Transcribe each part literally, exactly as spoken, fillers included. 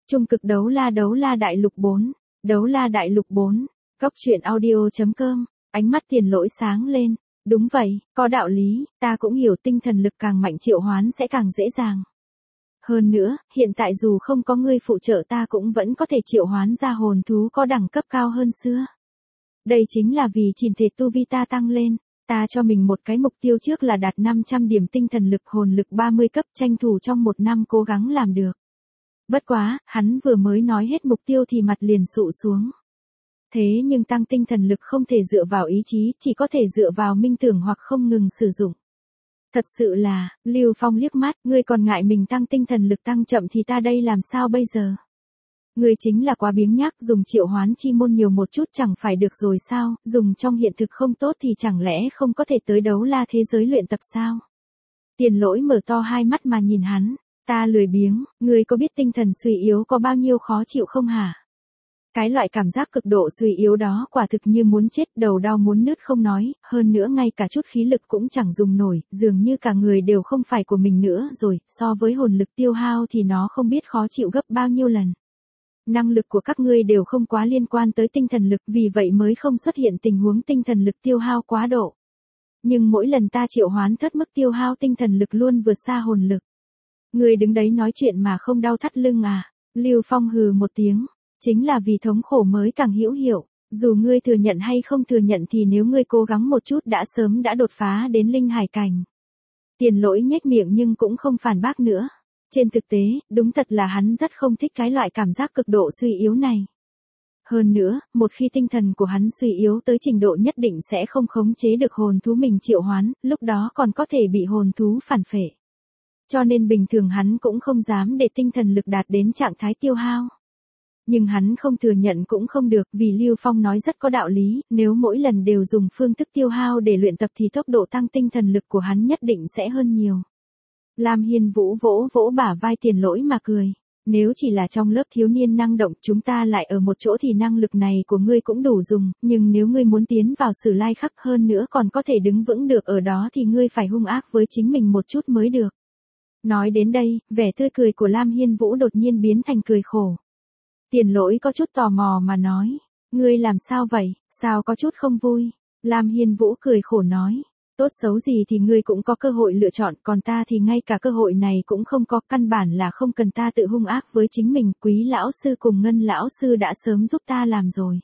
Trung cực đấu la đấu la đại lục bốn. Đấu la đại lục bốn. Cốc truyện audio.com. Ánh mắt Tiền Lỗi sáng lên. Đúng vậy, có đạo lý, ta cũng hiểu tinh thần lực càng mạnh triệu hoán sẽ càng dễ dàng. Hơn nữa, hiện tại dù không có ngươi phụ trợ ta cũng vẫn có thể triệu hoán ra hồn thú có đẳng cấp cao hơn xưa. Đây chính là vì chỉnh thể tu vi ta tăng lên. Ta cho mình một cái mục tiêu trước là đạt năm trăm điểm tinh thần lực hồn lực ba mươi cấp, tranh thủ trong một năm cố gắng làm được. Bất quá, hắn vừa mới nói hết mục tiêu thì mặt liền sụ xuống. Thế nhưng tăng tinh thần lực không thể dựa vào ý chí, chỉ có thể dựa vào minh tưởng hoặc không ngừng sử dụng. Thật sự là, Lưu Phong liếc mắt, ngươi còn ngại mình tăng tinh thần lực tăng chậm thì ta đây làm sao bây giờ? Ngươi chính là quá biếng nhác, dùng triệu hoán chi môn nhiều một chút chẳng phải được rồi sao, dùng trong hiện thực không tốt thì chẳng lẽ không có thể tới đấu la thế giới luyện tập sao? Tiền Lỗi mở to hai mắt mà nhìn hắn, ta lười biếng, ngươi có biết tinh thần suy yếu có bao nhiêu khó chịu không hả? Cái loại cảm giác cực độ suy yếu đó quả thực như muốn chết, đầu đau muốn nứt không nói, hơn nữa ngay cả chút khí lực cũng chẳng dùng nổi, dường như cả người đều không phải của mình nữa rồi, so với hồn lực tiêu hao thì nó không biết khó chịu gấp bao nhiêu lần. Năng lực của các ngươi đều không quá liên quan tới tinh thần lực, vì vậy mới không xuất hiện tình huống tinh thần lực tiêu hao quá độ. Nhưng mỗi lần ta triệu hoán thất mức tiêu hao tinh thần lực luôn vượt xa hồn lực. Ngươi đứng đấy nói chuyện mà không đau thắt lưng à? Lưu Phong hừ một tiếng. Chính là vì thống khổ mới càng hữu hiệu, dù ngươi thừa nhận hay không thừa nhận thì nếu ngươi cố gắng một chút đã sớm đã đột phá đến linh hải cảnh. Tiền Lỗi nhếch miệng nhưng cũng không phản bác nữa. Trên thực tế, đúng thật là hắn rất không thích cái loại cảm giác cực độ suy yếu này. Hơn nữa, một khi tinh thần của hắn suy yếu tới trình độ nhất định sẽ không khống chế được hồn thú mình triệu hoán, lúc đó còn có thể bị hồn thú phản phệ. Cho nên bình thường hắn cũng không dám để tinh thần lực đạt đến trạng thái tiêu hao. Nhưng hắn không thừa nhận cũng không được, vì Lưu Phong nói rất có đạo lý, nếu mỗi lần đều dùng phương thức tiêu hao để luyện tập thì tốc độ tăng tinh thần lực của hắn nhất định sẽ hơn nhiều. Lam Hiên Vũ vỗ vỗ bả vai Tiền Lỗi mà cười. Nếu chỉ là trong lớp thiếu niên năng động chúng ta lại ở một chỗ thì năng lực này của ngươi cũng đủ dùng, nhưng nếu ngươi muốn tiến vào Sử Lai Khắc hơn nữa còn có thể đứng vững được ở đó thì ngươi phải hung ác với chính mình một chút mới được. Nói đến đây, vẻ tươi cười của Lam Hiên Vũ đột nhiên biến thành cười khổ. Tiền Lỗi có chút tò mò mà nói, ngươi làm sao vậy, sao có chút không vui? Lam Hiên Vũ cười khổ nói, tốt xấu gì thì ngươi cũng có cơ hội lựa chọn, còn ta thì ngay cả cơ hội này cũng không có, căn bản là không cần ta tự hung ác với chính mình, Quý lão sư cùng Ngân lão sư đã sớm giúp ta làm rồi.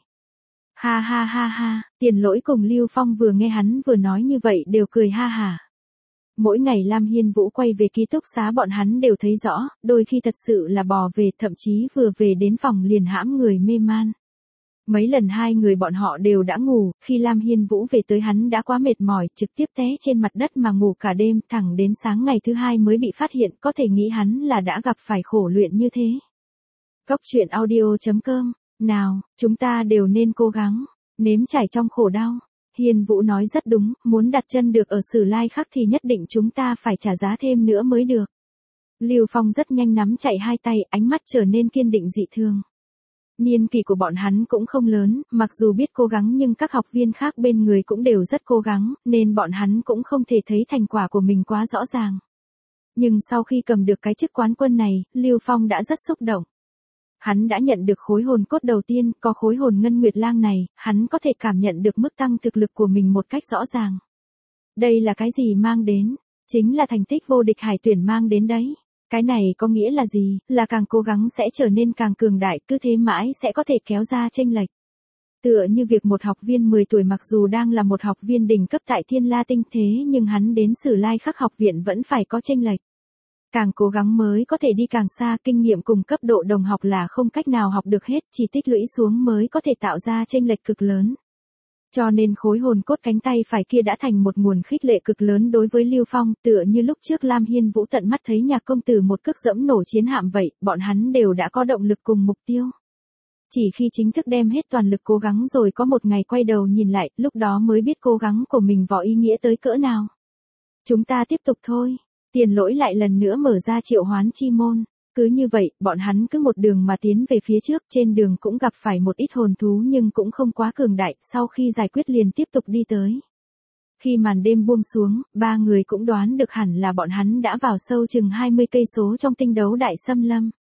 Ha ha ha ha, Tiền Lỗi cùng Lưu Phong vừa nghe hắn vừa nói như vậy đều cười ha hả. Mỗi ngày Lam Hiên Vũ quay về ký túc xá bọn hắn đều thấy rõ, đôi khi thật sự là bò về, thậm chí vừa về đến phòng liền hãm người mê man. Mấy lần hai người bọn họ đều đã ngủ, khi Lam Hiên Vũ về tới hắn đã quá mệt mỏi, trực tiếp té trên mặt đất mà ngủ cả đêm, thẳng đến sáng ngày thứ hai mới bị phát hiện, có thể nghĩ hắn là đã gặp phải khổ luyện như thế. Cốc truyện audio.com, nào, chúng ta đều nên cố gắng, nếm trải trong khổ đau. Hiên Vũ nói rất đúng, muốn đặt chân được ở Sử Lai Khắc thì nhất định chúng ta phải trả giá thêm nữa mới được. Lưu Phong rất nhanh nắm chạy hai tay, ánh mắt trở nên kiên định dị thường. Niên kỷ của bọn hắn cũng không lớn, mặc dù biết cố gắng nhưng các học viên khác bên người cũng đều rất cố gắng, nên bọn hắn cũng không thể thấy thành quả của mình quá rõ ràng. Nhưng sau khi cầm được cái chức quán quân này, Lưu Phong đã rất xúc động. Hắn đã nhận được khối hồn cốt đầu tiên, có khối hồn ngân nguyệt lang này, hắn có thể cảm nhận được mức tăng thực lực của mình một cách rõ ràng. Đây là cái gì mang đến? Chính là thành tích vô địch hải tuyển mang đến đấy. Cái này có nghĩa là gì? Là càng cố gắng sẽ trở nên càng cường đại, cứ thế mãi sẽ có thể kéo ra chênh lệch. Tựa như việc một học viên mười tuổi mặc dù đang là một học viên đỉnh cấp tại Thiên La Tinh thế nhưng hắn đến Sử Lai Khắc học viện vẫn phải có chênh lệch. Càng cố gắng mới có thể đi càng xa, kinh nghiệm cùng cấp độ đồng học là không cách nào học được hết, chỉ tích lũy xuống mới có thể tạo ra chênh lệch cực lớn. Cho nên khối hồn cốt cánh tay phải kia đã thành một nguồn khích lệ cực lớn đối với Lưu Phong, tựa như lúc trước Lam Hiên Vũ tận mắt thấy Nhạc công tử một cước dẫm nổ chiến hạm vậy, bọn hắn đều đã có động lực cùng mục tiêu. Chỉ khi chính thức đem hết toàn lực cố gắng rồi có một ngày quay đầu nhìn lại, lúc đó mới biết cố gắng của mình có ý nghĩa tới cỡ nào. Chúng ta tiếp tục thôi. Tiền Lỗi lại lần nữa mở ra triệu hoán chi môn. Cứ như vậy, bọn hắn cứ một đường mà tiến về phía trước, trên đường cũng gặp phải một ít hồn thú nhưng cũng không quá cường đại, sau khi giải quyết liền tiếp tục đi tới. Khi màn đêm buông xuống, ba người cũng đoán được hẳn là bọn hắn đã vào sâu chừng hai mươi cây số trong tinh đấu đại xâm lâm.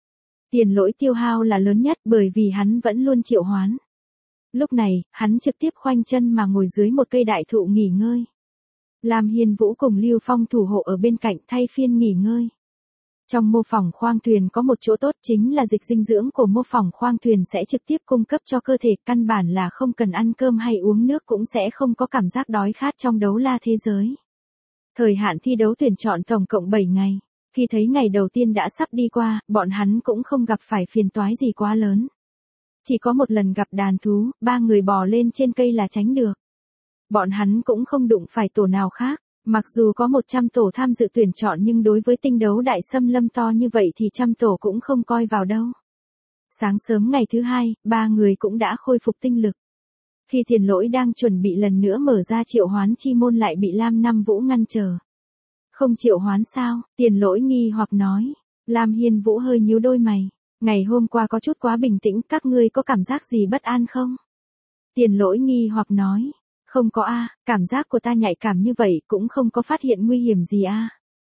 Tiền lỗi tiêu hao là lớn nhất bởi vì hắn vẫn luôn triệu hoán. Lúc này, hắn trực tiếp khoanh chân mà ngồi dưới một cây đại thụ nghỉ ngơi. Lam Hiên Vũ cùng Lưu Phong thủ hộ ở bên cạnh thay phiên nghỉ ngơi. Trong mô phỏng khoang thuyền có một chỗ tốt chính là dịch dinh dưỡng của mô phỏng khoang thuyền sẽ trực tiếp cung cấp cho cơ thể, căn bản là không cần ăn cơm hay uống nước cũng sẽ không có cảm giác đói khát trong đấu la thế giới. Thời hạn thi đấu tuyển chọn tổng cộng bảy ngày. Khi thấy ngày đầu tiên đã sắp đi qua, bọn hắn cũng không gặp phải phiền toái gì quá lớn. Chỉ có một lần gặp đàn thú, ba người bò lên trên cây là tránh được. Bọn hắn cũng không đụng phải tổ nào khác. Mặc dù có một trăm tổ tham dự tuyển chọn nhưng đối với tinh đấu đại xâm lâm to như vậy thì trăm tổ cũng không coi vào đâu. Sáng sớm ngày thứ hai, ba người cũng đã khôi phục tinh lực. Khi Tiền Lỗi đang chuẩn bị lần nữa mở ra triệu hoán chi môn lại bị Lam Năm Vũ ngăn trở. Không triệu hoán sao? Tiền Lỗi nghi hoặc nói. Lam Hiên Vũ hơi nhíu đôi mày. Ngày hôm qua có chút quá bình tĩnh, các ngươi có cảm giác gì bất an không? Tiền Lỗi nghi hoặc nói. Không có a, cảm giác của ta nhạy cảm như vậy cũng không có phát hiện nguy hiểm gì a.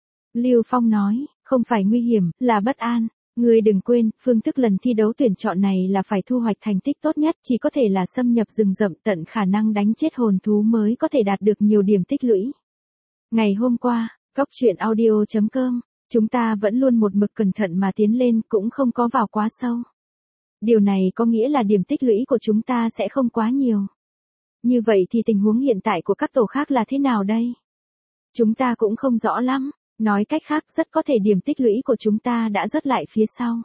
Lưu Phong nói, không phải nguy hiểm, là bất an. Ngươi đừng quên, phương thức lần thi đấu tuyển chọn này là phải thu hoạch thành tích tốt nhất, chỉ có thể là xâm nhập rừng rậm tận khả năng đánh chết hồn thú mới có thể đạt được nhiều điểm tích lũy. Ngày hôm qua, Cốc Truyện Audio chấm com, chúng ta vẫn luôn một mực cẩn thận mà tiến lên, cũng không có vào quá sâu. Điều này có nghĩa là điểm tích lũy của chúng ta sẽ không quá nhiều. Như vậy thì tình huống hiện tại của các tổ khác là thế nào đây? Chúng ta cũng không rõ lắm, nói cách khác rất có thể điểm tích lũy của chúng ta đã rớt lại phía sau.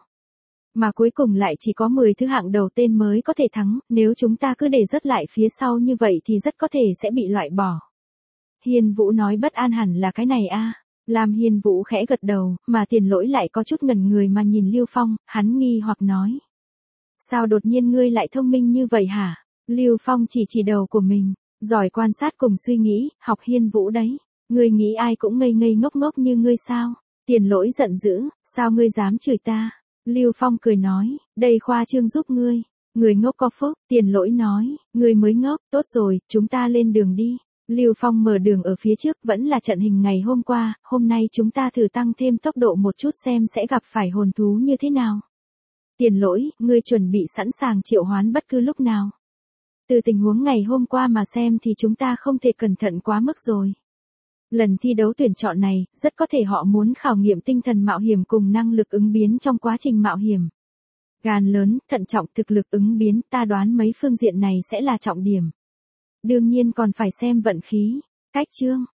Mà cuối cùng lại chỉ có mười thứ hạng đầu tên mới có thể thắng, nếu chúng ta cứ để rớt lại phía sau như vậy thì rất có thể sẽ bị loại bỏ. Hiên Vũ nói bất an hẳn là cái này a. Lam Hiên Vũ khẽ gật đầu, mà Tiền Lỗi lại có chút ngẩn người mà nhìn Lưu Phong, hắn nghi hoặc nói. Sao đột nhiên ngươi lại thông minh như vậy hả? Lưu Phong chỉ chỉ đầu của mình, giỏi quan sát cùng suy nghĩ, học Hiên Vũ đấy. Ngươi nghĩ ai cũng ngây ngây ngốc ngốc như ngươi sao? Tiền Lỗi giận dữ, sao ngươi dám chửi ta? Lưu Phong cười nói, đây khoa trương giúp ngươi. Người ngốc có phúc, Tiền Lỗi nói, ngươi mới ngốc, tốt rồi, chúng ta lên đường đi. Lưu Phong mở đường ở phía trước vẫn là trận hình ngày hôm qua, hôm nay chúng ta thử tăng thêm tốc độ một chút xem sẽ gặp phải hồn thú như thế nào. Tiền Lỗi, ngươi chuẩn bị sẵn sàng triệu hoán bất cứ lúc nào. Từ tình huống ngày hôm qua mà xem thì chúng ta không thể cẩn thận quá mức rồi. Lần thi đấu tuyển chọn này, rất có thể họ muốn khảo nghiệm tinh thần mạo hiểm cùng năng lực ứng biến trong quá trình mạo hiểm. Gan lớn, thận trọng, thực lực ứng biến, ta đoán mấy phương diện này sẽ là trọng điểm. Đương nhiên còn phải xem vận khí. Cách chương